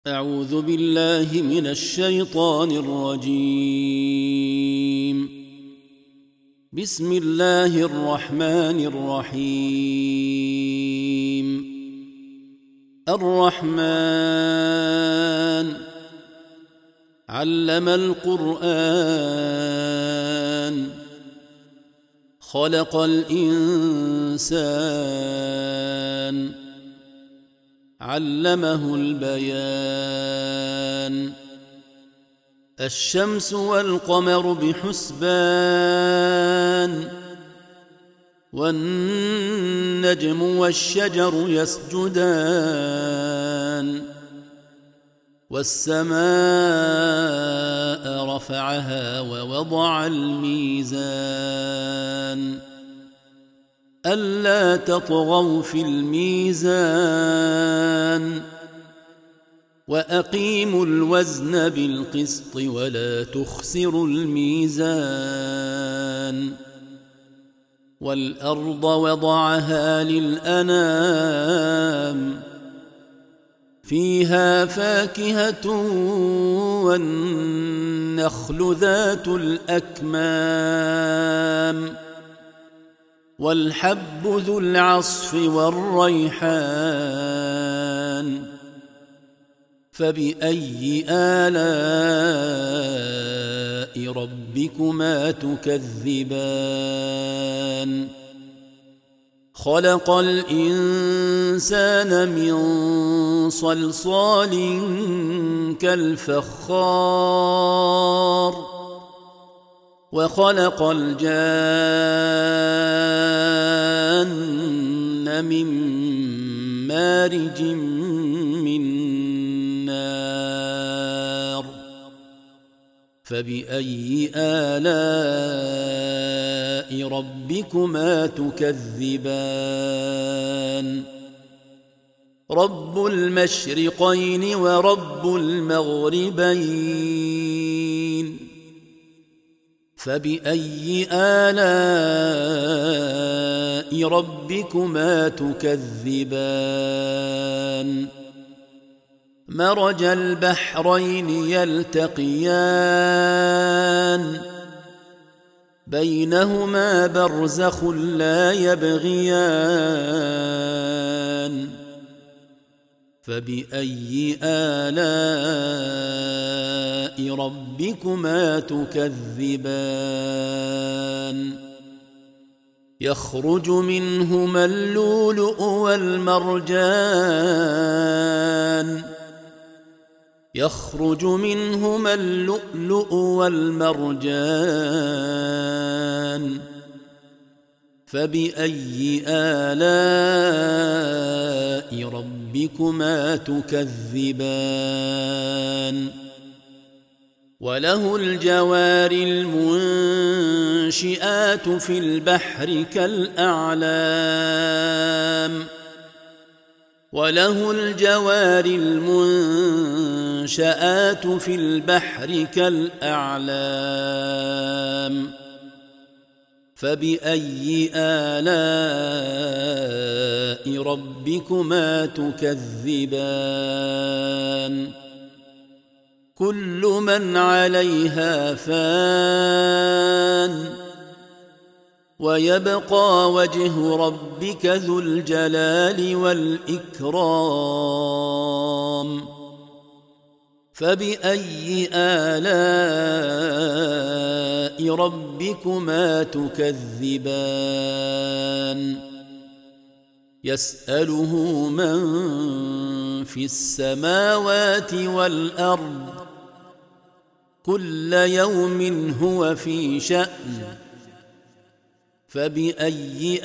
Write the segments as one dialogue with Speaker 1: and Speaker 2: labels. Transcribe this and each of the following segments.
Speaker 1: أعوذ بالله من الشيطان الرجيم. بسم الله الرحمن الرحيم. الرحمن علم القرآن خلق الإنسان علمه البيان. الشمس والقمر بحسبان والنجم والشجر يسجدان والسماء رفعها ووضع الميزان ألا تطغوا في الميزان وأقيموا الوزن بالقسط ولا تخسروا الميزان. والأرض وضعها للأنام فيها فاكهة والنخل ذات الأكمام والحب ذو العصف والريحان. فبأي آلاء ربكما تكذبان؟ خلق الإنسان من صلصال كالفخار وخلق الجان من مارج من نار. فبأي آلاء ربكما تكذبان؟ رب المشرقين ورب المغربين. فبأي آلاء ربكما تكذبان؟ مرج البحرين يلتقيان بينهما برزخ لا يبغيان. فبأي آلاء ربكما تكذبان؟ يخرج منهما اللؤلؤ والمرجان يخرج منهما اللؤلؤ والمرجان. فبأي آلاء ربكما تكذبان؟ وله الجوار المنشآت في البحر كالأعلام وله الجوار المنشآت في البحر كالأعلام. فبأي آلاء ربكما تكذبان؟ كل من عليها فان ويبقى وجه ربك ذو الجلال والإكرام. فبأي آلاء ربكما تكذبان؟ يسأله من في السماوات والأرض كل يوم هو في شأن. فبأي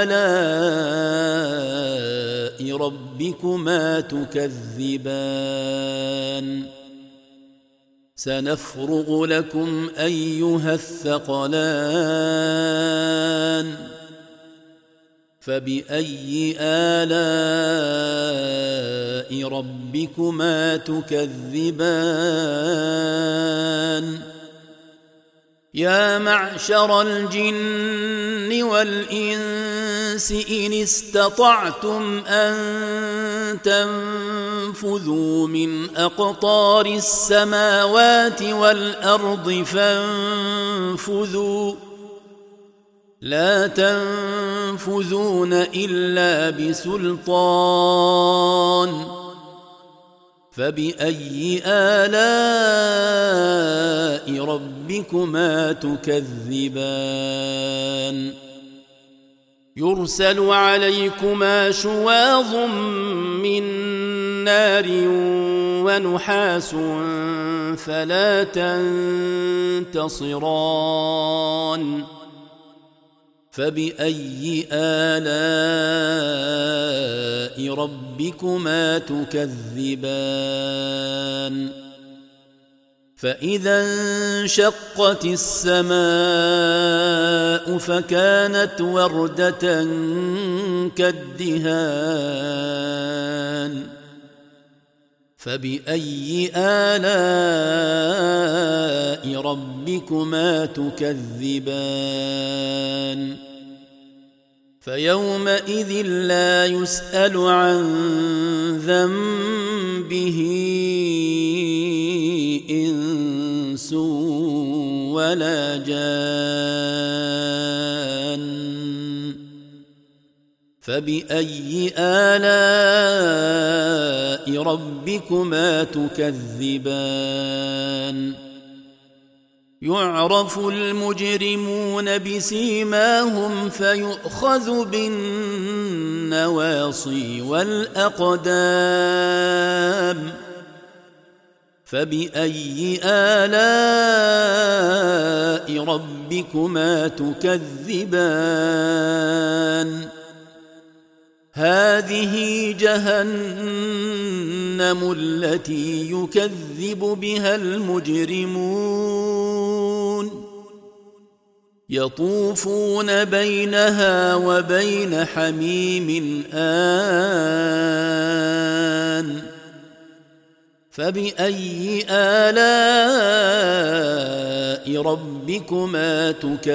Speaker 1: آلاء ربكما تكذبان؟ سنفرغ لكم أيها الثقلان. فبأي آلاء ربكما تكذبان؟ يا معشر الجن والإنس الإنس إن استطعتم أن تنفذوا من أقطار السماوات والأرض فانفذوا لا تنفذون إلا بسلطان فبأي آلاء ربكما تكذبان يرسل عليكما شواظ من نار ونحاس فلا تنتصران فبأي آلاء ربكما تكذبان فإذا انشقت السماء فكانت وردة كالدهان فبأي آلاء ربكما تكذبان فيومئذ لا يسأل عن ذنبه إنس ولا جان فبأي آلاء ربكما تكذبان يعرف المجرمون بسيماهم فيؤخذ بالنواصي والأقدام فبأي آلاء ربكما تكذبان هذه جهنم التي يكذب بها المجرمون يطوفون بينها وبين حميم آن فبأي آلاء ربكما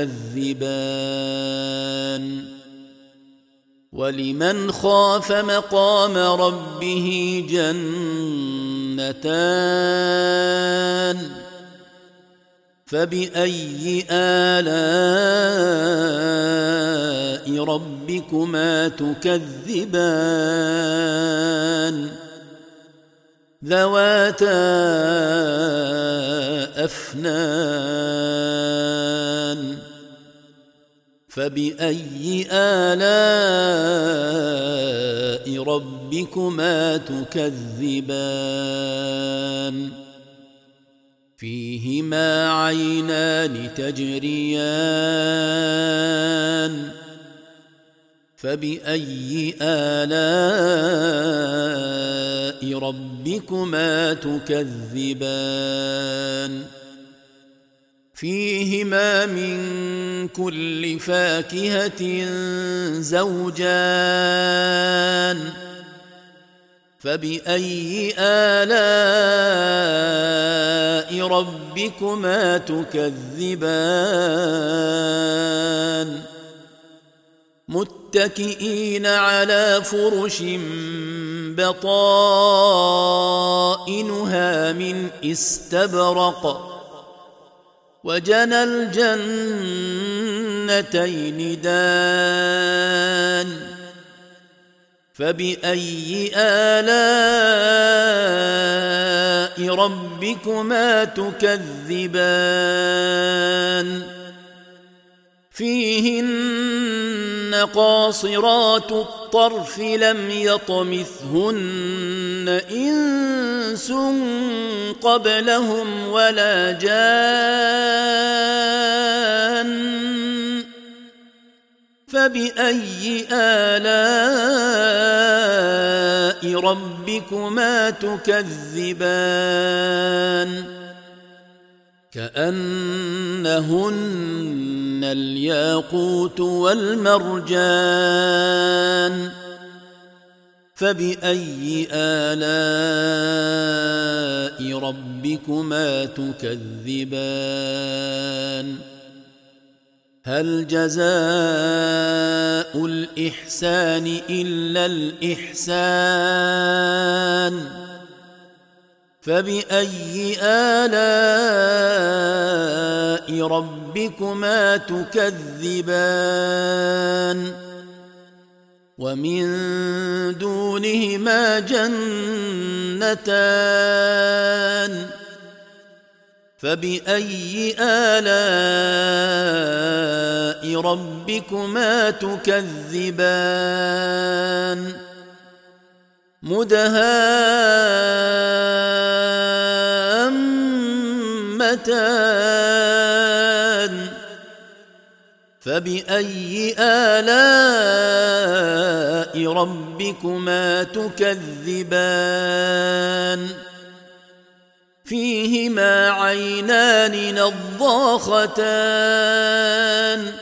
Speaker 1: تكذبان ولمن خاف مقام ربه جنتان فبأي آلاء ربكما تكذبان ذواتا أفنان فبأي آلاء ربكما تكذبان فيهما عينان تجريان فبأي آلاء ربكما تكذبان فيهما من كل فاكهة زوجان فبأي آلاء ربكما تكذبان متكئين على فرش بطائنها من استبرق وجنى الجنتين دان فبأي آلاء ربكما تكذبان فيهن قاصرات الطرف لم يطمثهن إنس قبلهم ولا جان فبأي آلاء ربكما تكذبان كأنهن الياقوت والمرجان فبأي آلاء ربكما تكذبان هل جزاء الإحسان إلا الإحسان فبأي آلاء ربكما تكذبان ومن دونهما جنتان فبأي آلاء ربكما تكذبان مدهامتان فبأي آلاء ربكما تكذبان فيهما عينان نضاختان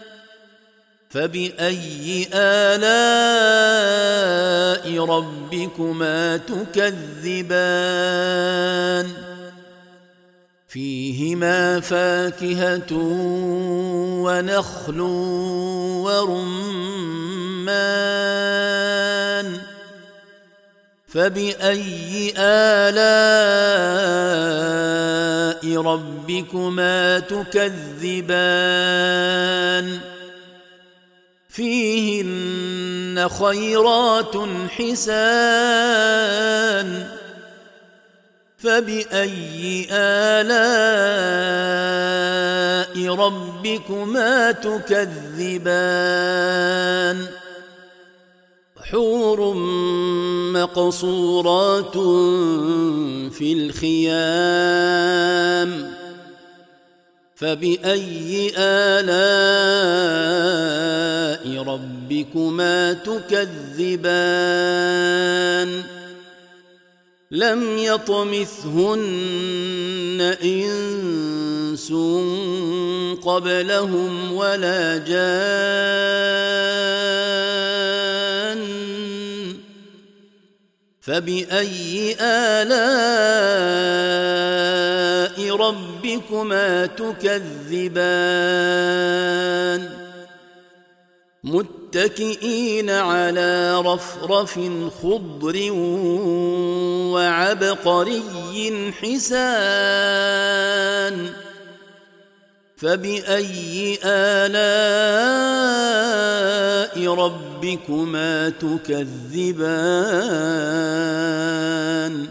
Speaker 1: فبأي آلاء ربكما تكذبان فيهما فاكهة ونخل ورمان فبأي آلاء ربكما تكذبان فيهن خيرات حسان فبأي آلاء ربكما تكذبان حور مقصورات في الخيام فبأي آلاء ربكما تكذبان لم يطمثهن إنس قبلهم ولا جان فبأي آلاء ربكما تكذبان متكئين على رفرف خضر وعبقري حسان فبأي آلاء ربكما تكذبان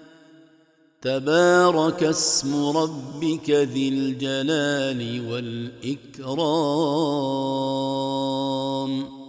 Speaker 1: تبارك اسم ربك ذي الجلال والإكرام